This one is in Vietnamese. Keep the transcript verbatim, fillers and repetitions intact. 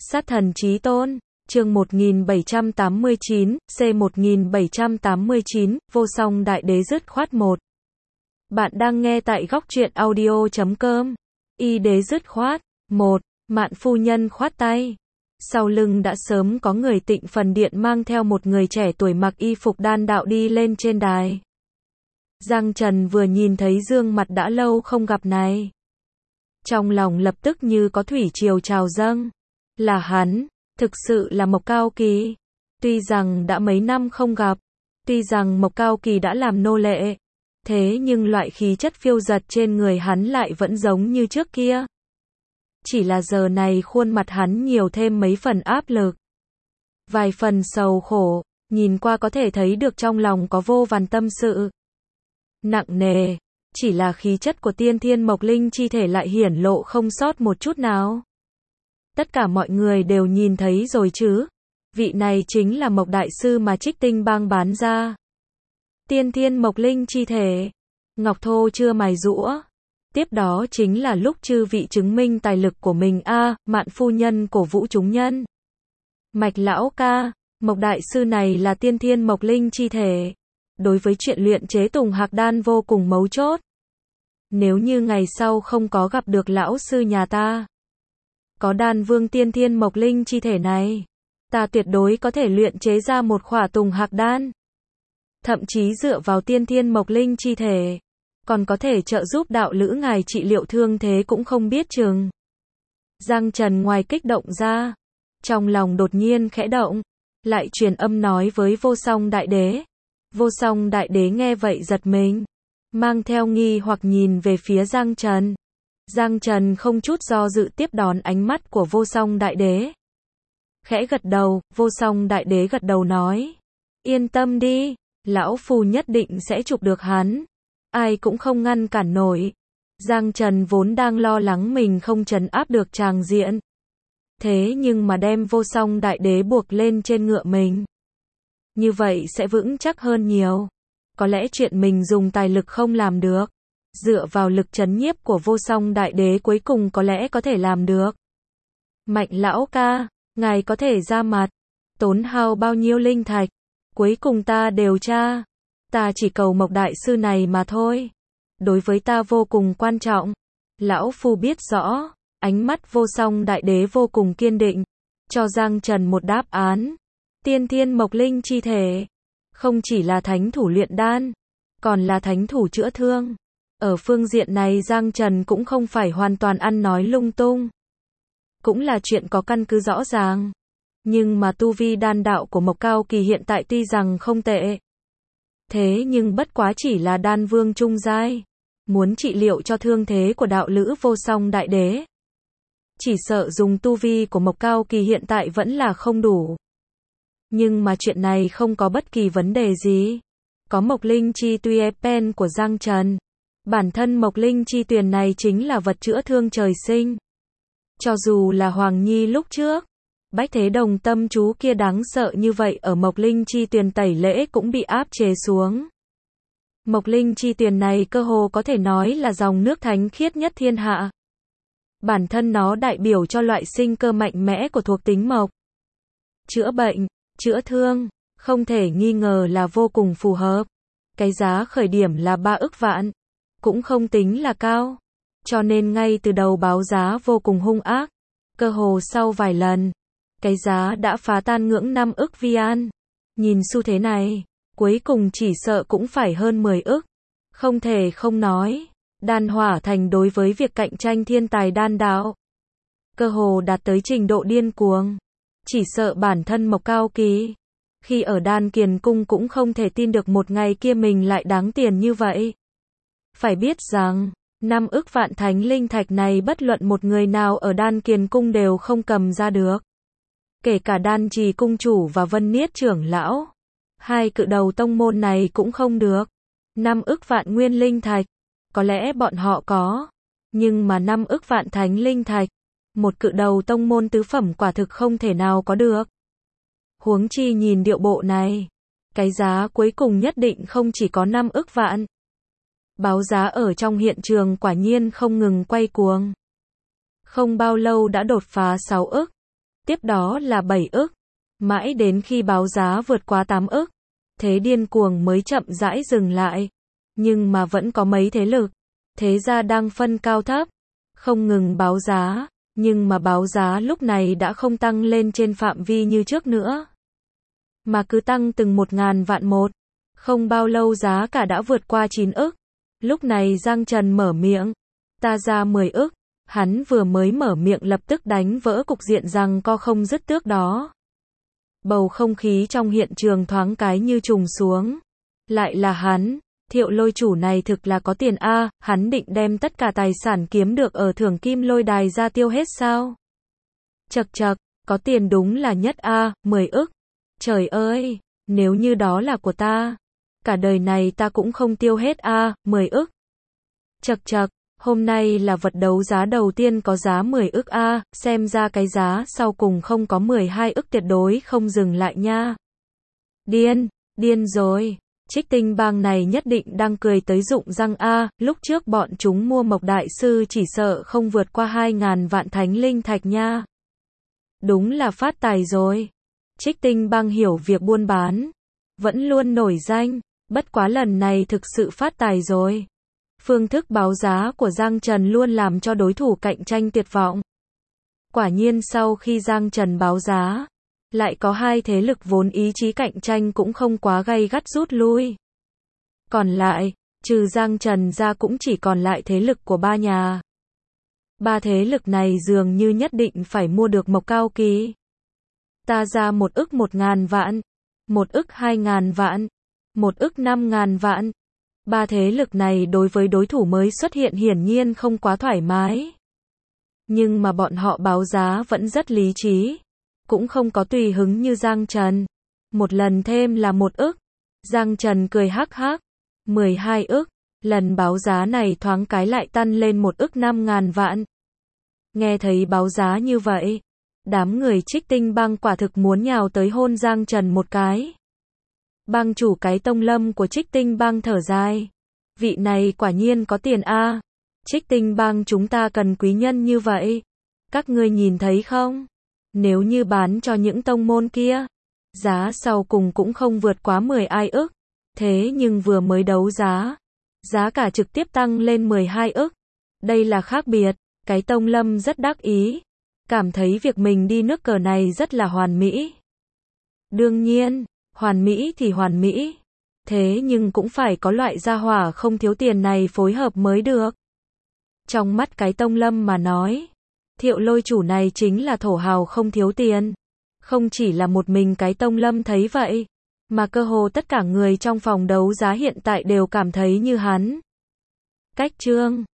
Sát thần chí tôn, chương một nghìn bảy trăm tám mươi chín, C một nghìn bảy trăm tám mươi chín, vô song đại đế dứt khoát một. Bạn đang nghe tại góc truyện audio chấm com. Y đế dứt khoát, một, Mạn phu nhân khoát tay. Sau lưng đã sớm có người Tịnh Phần Điện mang theo một người trẻ tuổi mặc y phục đan đạo đi lên trên đài. Giang Trần vừa nhìn thấy gương mặt đã lâu không gặp này, trong lòng lập tức như có thủy triều trào dâng. Là hắn, thực sự là Mộc Cao Kỳ. Tuy rằng đã mấy năm không gặp, tuy rằng Mộc Cao Kỳ đã làm nô lệ, thế nhưng loại khí chất phiêu dật trên người hắn lại vẫn giống như trước kia. Chỉ là giờ này khuôn mặt hắn nhiều thêm mấy phần áp lực, vài phần sầu khổ, nhìn qua có thể thấy được trong lòng có vô vàn tâm sự nặng nề. Chỉ là khí chất của tiên thiên mộc linh chi thể lại hiển lộ không sót một chút nào. Tất cả mọi người đều nhìn thấy rồi chứ. Vị này chính là Mộc Đại Sư mà Trích Tinh Bang bán ra. Tiên thiên mộc linh chi thể. Ngọc thô chưa mài rũa. Tiếp đó chính là lúc chư vị chứng minh tài lực của mình a à, Mạn phu nhân cổ vũ chúng nhân. Mạch lão ca, Mộc Đại Sư này là tiên thiên mộc linh chi thể. Đối với chuyện luyện chế Tùng Hạc Đan vô cùng mấu chốt. Nếu như ngày sau không có gặp được lão sư nhà ta, có đan vương tiên thiên mộc linh chi thể này, ta tuyệt đối có thể luyện chế ra một khỏa Tùng Hạc Đan. Thậm chí dựa vào tiên thiên mộc linh chi thể, còn có thể trợ giúp đạo lữ ngài trị liệu thương thế cũng không biết chừng. Giang Trần ngoài kích động ra, trong lòng đột nhiên khẽ động, lại truyền âm nói với Vô Song Đại Đế. Vô Song Đại Đế nghe vậy giật mình, mang theo nghi hoặc nhìn về phía Giang Trần. Giang Trần không chút do dự tiếp đón ánh mắt của Vô Song Đại Đế. Khẽ gật đầu, Vô Song Đại Đế gật đầu nói. Yên tâm đi, lão phu nhất định sẽ chụp được hắn. Ai cũng không ngăn cản nổi. Giang Trần vốn đang lo lắng mình không trấn áp được tràng diện. Thế nhưng mà đem Vô Song Đại Đế buộc lên trên ngựa mình, như vậy sẽ vững chắc hơn nhiều. Có lẽ chuyện mình dùng tài lực không làm được, dựa vào lực trấn nhiếp của Vô Song Đại Đế cuối cùng có lẽ có thể làm được. Mạnh lão ca, ngài có thể ra mặt, tốn hao bao nhiêu linh thạch, cuối cùng ta đều tra. Ta chỉ cầu Mộc Đại Sư này mà thôi. Đối với ta vô cùng quan trọng. Lão phu biết rõ. Ánh mắt Vô Song Đại Đế vô cùng kiên định, cho Giang Trần một đáp án. Tiên thiên mộc linh chi thể, không chỉ là thánh thủ luyện đan, còn là thánh thủ chữa thương. Ở phương diện này Giang Trần cũng không phải hoàn toàn ăn nói lung tung, cũng là chuyện có căn cứ rõ ràng. Nhưng mà tu vi đan đạo của Mộc Cao Kỳ hiện tại tuy rằng không tệ, thế nhưng bất quá chỉ là đan vương trung giai. Muốn trị liệu cho thương thế của đạo lữ Vô Song Đại Đế, chỉ sợ dùng tu vi của Mộc Cao Kỳ hiện tại vẫn là không đủ. Nhưng mà chuyện này không có bất kỳ vấn đề gì. Có Mộc Linh Chi Tùy Pen của Giang Trần. Bản thân Mộc Linh Chi Tuyền này chính là vật chữa thương trời sinh. Cho dù là Hoàng Nhi lúc trước, Bách Thế Đồng tâm chú kia đáng sợ như vậy ở Mộc Linh Chi Tuyền tẩy lễ cũng bị áp chế xuống. Mộc Linh Chi Tuyền này cơ hồ có thể nói là dòng nước thánh khiết nhất thiên hạ. Bản thân nó đại biểu cho loại sinh cơ mạnh mẽ của thuộc tính mộc. Chữa bệnh, chữa thương, không thể nghi ngờ là vô cùng phù hợp. Cái giá khởi điểm là ba ức vạn, cũng không tính là cao. Cho nên ngay từ đầu báo giá vô cùng hung ác. Cơ hồ sau vài lần, cái giá đã phá tan ngưỡng năm ức vi an. Nhìn xu thế này, cuối cùng chỉ sợ cũng phải hơn mười ức. Không thể không nói, Đan Hỏa Thành đối với việc cạnh tranh thiên tài đan đạo, cơ hồ đạt tới trình độ điên cuồng. Chỉ sợ bản thân Mộc Cao Kỳ, khi ở Đan Kiền Cung cũng không thể tin được một ngày kia mình lại đáng tiền như vậy. Phải biết rằng, năm ức vạn thánh linh thạch này bất luận một người nào ở Đan Kiền Cung đều không cầm ra được. Kể cả Đan Trì Cung Chủ và Vân Niết trưởng lão, hai cự đầu tông môn này cũng không được. Năm ức vạn nguyên linh thạch, có lẽ bọn họ có, nhưng mà năm ức vạn thánh linh thạch, một cự đầu tông môn tứ phẩm quả thực không thể nào có được. Huống chi nhìn điệu bộ này, cái giá cuối cùng nhất định không chỉ có năm ức vạn. Báo giá ở trong hiện trường quả nhiên không ngừng quay cuồng. Không bao lâu đã đột phá sáu ức. tiếp đó là bảy ức, mãi đến khi báo giá vượt quá tám ức, thế điên cuồng mới chậm rãi dừng lại. Nhưng mà vẫn có mấy thế lực, thế gia đang phân cao thấp, không ngừng báo giá, nhưng mà báo giá lúc này đã không tăng lên trên phạm vi như trước nữa, mà cứ tăng từng một ngàn vạn một. Không bao lâu giá cả đã vượt qua chín ức. Lúc này Giang Trần mở miệng, ta ra mười ức. Hắn vừa mới mở miệng lập tức đánh vỡ cục diện giằng co không dứt trước đó. Bầu không khí trong hiện trường thoáng cái như trùng xuống. Lại là hắn, Thiệu Lôi chủ này thực là có tiền a, hắn định đem tất cả tài sản kiếm được ở Thưởng Kim Lôi Đài ra tiêu hết sao? Chậc chậc, có tiền đúng là nhất a, mười ức. Trời ơi, nếu như đó là của ta, cả đời này ta cũng không tiêu hết a, mười ức. Chậc chậc, hôm nay là vật đấu giá đầu tiên có giá mười ức a, xem ra cái giá sau cùng không có mười hai ức tuyệt đối không dừng lại nha. Điên, điên rồi. Trích Tinh Bang này nhất định đang cười tới rụng răng a, lúc trước bọn chúng mua Mộc Đại Sư chỉ sợ không vượt qua hai ngàn vạn thánh linh thạch nha. Đúng là phát tài rồi. Trích Tinh Bang hiểu việc buôn bán, vẫn luôn nổi danh, bất quá lần này thực sự phát tài rồi. Phương thức báo giá của Giang Trần luôn làm cho đối thủ cạnh tranh tuyệt vọng. Quả nhiên sau khi Giang Trần báo giá, lại có hai thế lực vốn ý chí cạnh tranh cũng không quá gay gắt rút lui. Còn lại, trừ Giang Trần ra cũng chỉ còn lại thế lực của ba nhà. Ba thế lực này dường như nhất định phải mua được Mộc Cao Kỳ. Ta ra một ức một ngàn vạn, một ức hai ngàn vạn, một ức năm ngàn vạn. Ba thế lực này đối với đối thủ mới xuất hiện hiển nhiên không quá thoải mái. Nhưng mà bọn họ báo giá vẫn rất lý trí, cũng không có tùy hứng như Giang Trần. Một lần thêm là một ức. Giang Trần cười hắc hắc. mười hai ức. Lần báo giá này thoáng cái lại tăng lên một ức năm ngàn vạn. Nghe thấy báo giá như vậy, đám người Trích Tinh Bang quả thực muốn nhào tới hôn Giang Trần một cái. Bang chủ cái Tông Lâm của Trích Tinh Bang thở dài. Vị này quả nhiên có tiền a. Trích Tinh Bang chúng ta cần quý nhân như vậy. Các ngươi nhìn thấy không? Nếu như bán cho những tông môn kia, giá sau cùng cũng không vượt quá mười ai ức. Thế nhưng vừa mới đấu giá, giá cả trực tiếp tăng lên mười hai ức. Đây là khác biệt. Cái Tông Lâm rất đắc ý, cảm thấy việc mình đi nước cờ này rất là hoàn mỹ. Đương nhiên, hoàn mỹ thì hoàn mỹ. Thế nhưng cũng phải có loại gia hỏa không thiếu tiền này phối hợp mới được. Trong mắt cái Tông Lâm mà nói, Thiệu Lôi chủ này chính là thổ hào không thiếu tiền. Không chỉ là một mình cái Tông Lâm thấy vậy, mà cơ hồ tất cả người trong phòng đấu giá hiện tại đều cảm thấy như hắn. Cách chương